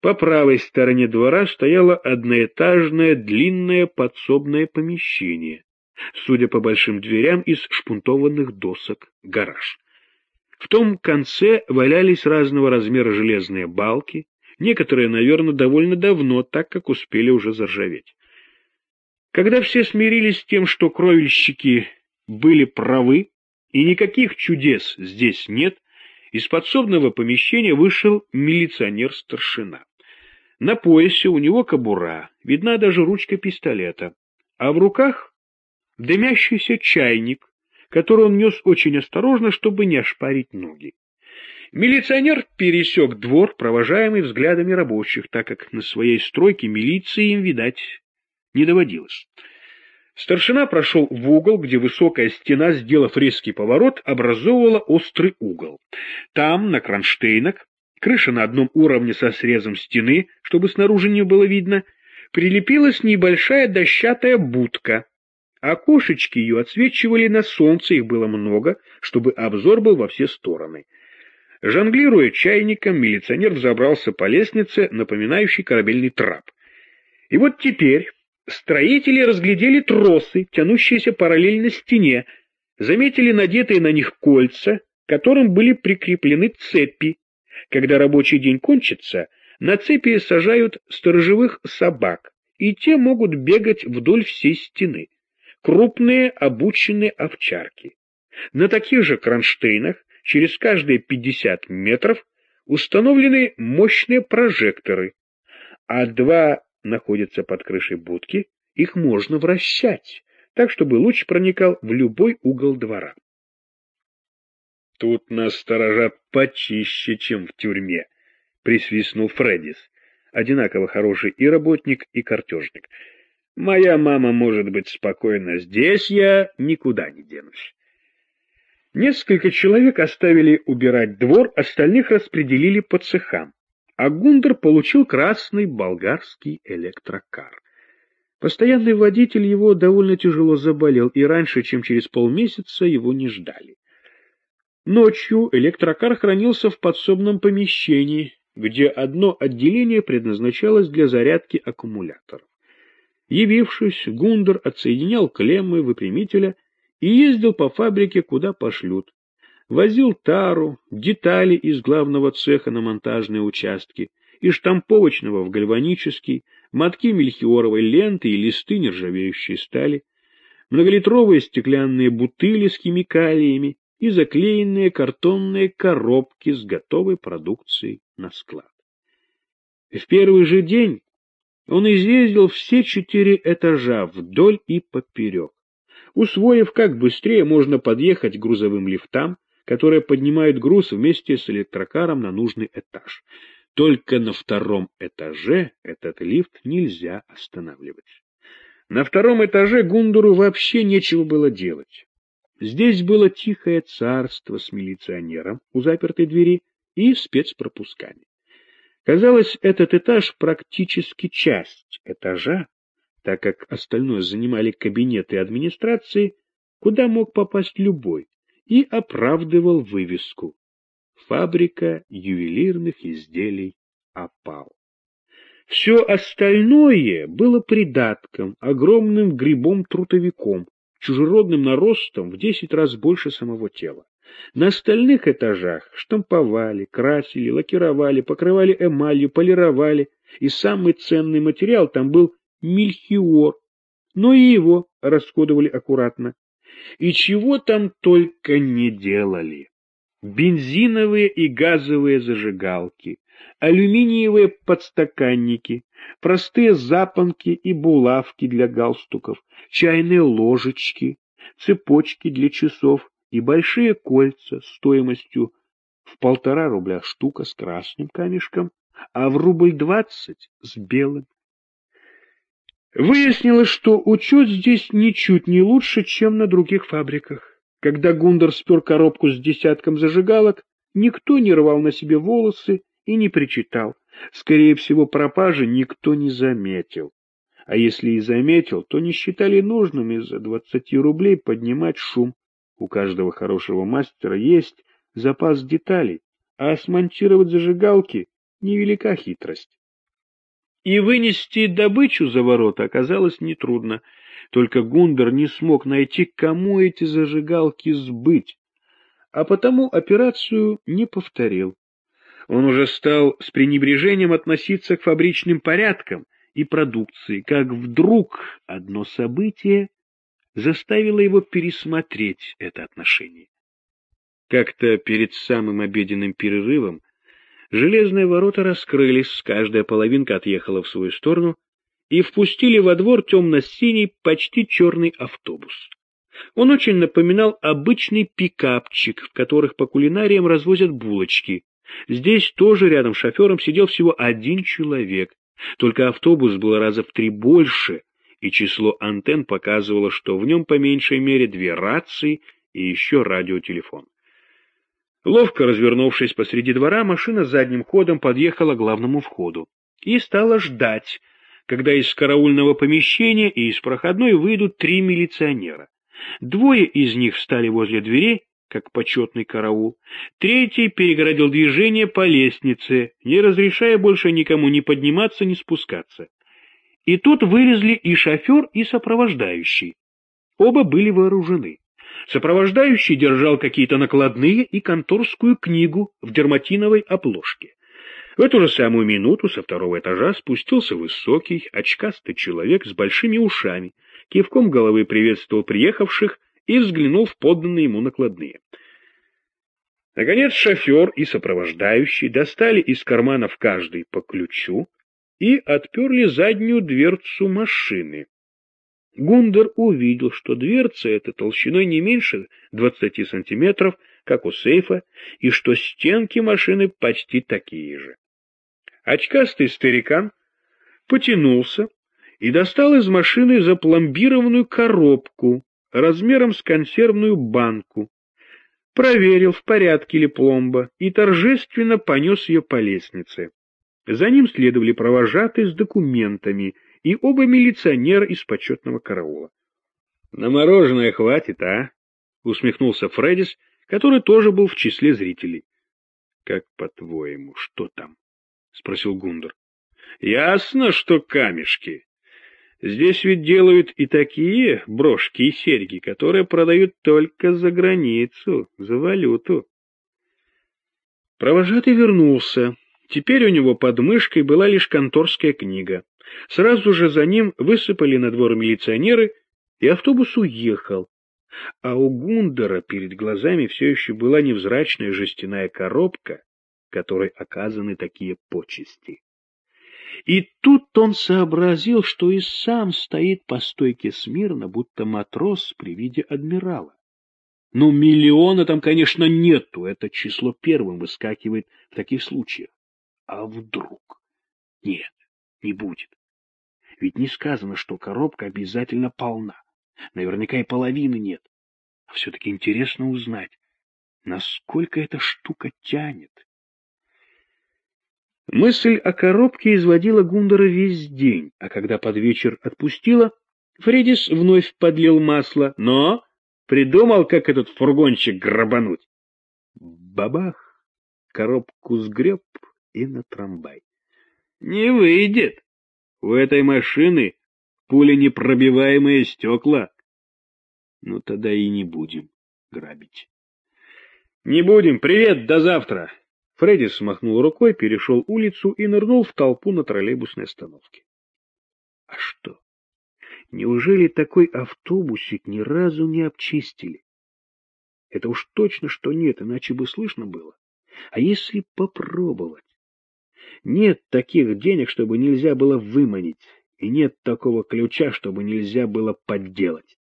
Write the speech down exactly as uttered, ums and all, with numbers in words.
По правой стороне двора стояло одноэтажное длинное подсобное помещение, судя по большим дверям из шпунтованных досок, гараж. В том конце валялись разного размера железные балки, некоторые, наверное, довольно давно, так как успели уже заржаветь. Когда все смирились с тем, что кровельщики были правы, и никаких чудес здесь нет, из подсобного помещения вышел милиционер-старшина. На поясе у него кобура, видна даже ручка пистолета, а в руках дымящийся чайник, который он нес очень осторожно, чтобы не ошпарить ноги. Милиционер пересек двор, провожаемый взглядами рабочих, так как на своей стройке милиции им, видать, не доводилось. Старшина прошел в угол, где высокая стена, сделав резкий поворот, образовывала острый угол. Там, на кронштейнах, крыша на одном уровне со срезом стены, чтобы снаружи не было видно, прилепилась небольшая дощатая будка. Окошечки ее отсвечивали на солнце, их было много, чтобы обзор был во все стороны. Жонглируя чайником, милиционер взобрался по лестнице, напоминающей корабельный трап. И вот теперь строители разглядели тросы, тянущиеся параллельно стене, заметили надетые на них кольца, к которым были прикреплены цепи. Когда рабочий день кончится, на цепи сажают сторожевых собак, и те могут бегать вдоль всей стены. Крупные обученные овчарки. На таких же кронштейнах через каждые пятьдесят метров установлены мощные прожекторы, а два находятся под крышей будки, их можно вращать, так, чтобы луч проникал в любой угол двора. «Тут нас сторожат почище, чем в тюрьме», — присвистнул Фреддис, одинаково хороший и работник, и картежник. «Моя мама может быть спокойна, здесь я никуда не денусь». Несколько человек оставили убирать двор, остальных распределили по цехам, а Гундер получил красный болгарский электрокар. Постоянный водитель его довольно тяжело заболел, и раньше, чем через полмесяца, его не ждали. Ночью электрокар хранился в подсобном помещении, где одно отделение предназначалось для зарядки аккумуляторов. Явившись, Гундер отсоединял клеммы выпрямителя и ездил по фабрике, куда пошлют. Возил тару, детали из главного цеха на монтажные участки, из штамповочного в гальванический, мотки мельхиоровой ленты и листы нержавеющей стали, многолитровые стеклянные бутыли с химикалиями и заклеенные картонные коробки с готовой продукцией на склад. В первый же день он изъездил все четыре этажа вдоль и поперек, усвоив, как быстрее можно подъехать к грузовым лифтам, которые поднимают груз вместе с электрокаром на нужный этаж. Только на втором этаже этот лифт нельзя останавливать. На втором этаже Гундеру вообще нечего было делать. Здесь было тихое царство с милиционером у запертой двери и спецпропусками. Казалось, этот этаж практически часть этажа, так как остальное занимали кабинеты администрации, куда мог попасть любой, и оправдывал вывеску «Фабрика ювелирных изделий «Опал». Все остальное было придатком, огромным грибом-трутовиком, чужеродным наростом в десять раз больше самого тела. На остальных этажах штамповали, красили, лакировали, покрывали эмалью, полировали, и самый ценный материал там был мельхиор, но и его расходовали аккуратно. И чего там только не делали. Бензиновые и газовые зажигалки, алюминиевые подстаканники, простые запонки и булавки для галстуков, чайные ложечки, цепочки для часов и большие кольца стоимостью в полтора рубля штука с красным камешком, а в рубль двадцать с белым. Выяснилось, что учет здесь ничуть не лучше, чем на других фабриках. Когда Гундер спер коробку с десятком зажигалок, никто не рвал на себе волосы и не причитал. Скорее всего, пропажи никто не заметил. А если и заметил, то не считали нужным из-за двадцати рублей поднимать шум. У каждого хорошего мастера есть запас деталей, а смонтировать зажигалки — невелика хитрость. И вынести добычу за ворота оказалось нетрудно, только Гундер не смог найти, кому эти зажигалки сбыть, а потому операцию не повторил. Он уже стал с пренебрежением относиться к фабричным порядкам и продукции, как вдруг одно событие заставило его пересмотреть это отношение. Как-то перед самым обеденным перерывом железные ворота раскрылись, каждая половинка отъехала в свою сторону, и впустили во двор темно-синий, почти черный автобус. Он очень напоминал обычный пикапчик, в которых по кулинариям развозят булочки. Здесь тоже рядом с шофером сидел всего один человек, только автобус был раза в три больше, и число антенн показывало, что в нем по меньшей мере две рации и еще радиотелефон. Ловко развернувшись посреди двора, машина задним ходом подъехала к главному входу и стала ждать, когда из караульного помещения и из проходной выйдут три милиционера. Двое из них встали возле дверей, как почетный караул, третий перегородил движение по лестнице, не разрешая больше никому ни подниматься, ни спускаться. И тут вылезли и шофер, и сопровождающий. Оба были вооружены. Сопровождающий держал какие-то накладные и конторскую книгу в дерматиновой обложке. В эту же самую минуту со второго этажа спустился высокий, очкастый человек с большими ушами, кивком головы приветствовал приехавших и взглянул в подданные ему накладные. Наконец шофер и сопровождающий достали из карманов каждый по ключу и отперли заднюю дверцу машины. Гундер увидел, что дверца эта толщиной не меньше двадцати сантиметров, как у сейфа, и что стенки машины почти такие же. Очкастый старикан потянулся и достал из машины запломбированную коробку размером с консервную банку, проверил, в порядке ли пломба, и торжественно понес ее по лестнице. За ним следовали провожатые с документами и оба милиционера из почетного караула. — На мороженое хватит, а? — усмехнулся Фреддис, который тоже был в числе зрителей. — Как по-твоему, что там? — спросил Гундер. — Ясно, что камешки. Здесь ведь делают и такие брошки и серьги, которые продают только за границу, за валюту. Провожатый вернулся. Теперь у него под мышкой была лишь конторская книга. Сразу же за ним высыпали на двор милиционеры, и автобус уехал. А у Гундера перед глазами все еще была невзрачная жестяная коробка, которой оказаны такие почести. И тут он сообразил, что и сам стоит по стойке смирно, будто матрос при виде адмирала. Ну, миллиона там, конечно, нету, это число первым выскакивает в таких случаях. А вдруг? Нет, не будет. Ведь не сказано, что коробка обязательно полна. Наверняка и половины нет. А все-таки интересно узнать, насколько эта штука тянет. Мысль о коробке изводила Гундера весь день, а когда под вечер отпустила, Фреддис вновь подлил масло, но придумал, как этот фургончик грабануть. Бабах! Коробку сгреб и на трамвай. Не выйдет. У этой машины пуленепробиваемые стекла. Ну, тогда и не будем грабить. Не будем. Привет, до завтра. Фреддис смахнул рукой, перешел улицу и нырнул в толпу на троллейбусной остановке. А что? Неужели такой автобусик ни разу не обчистили? Это уж точно, что нет, иначе бы слышно было. А если попробовать? Нет таких денег, чтобы нельзя было выманить, и нет такого ключа, чтобы нельзя было подделать.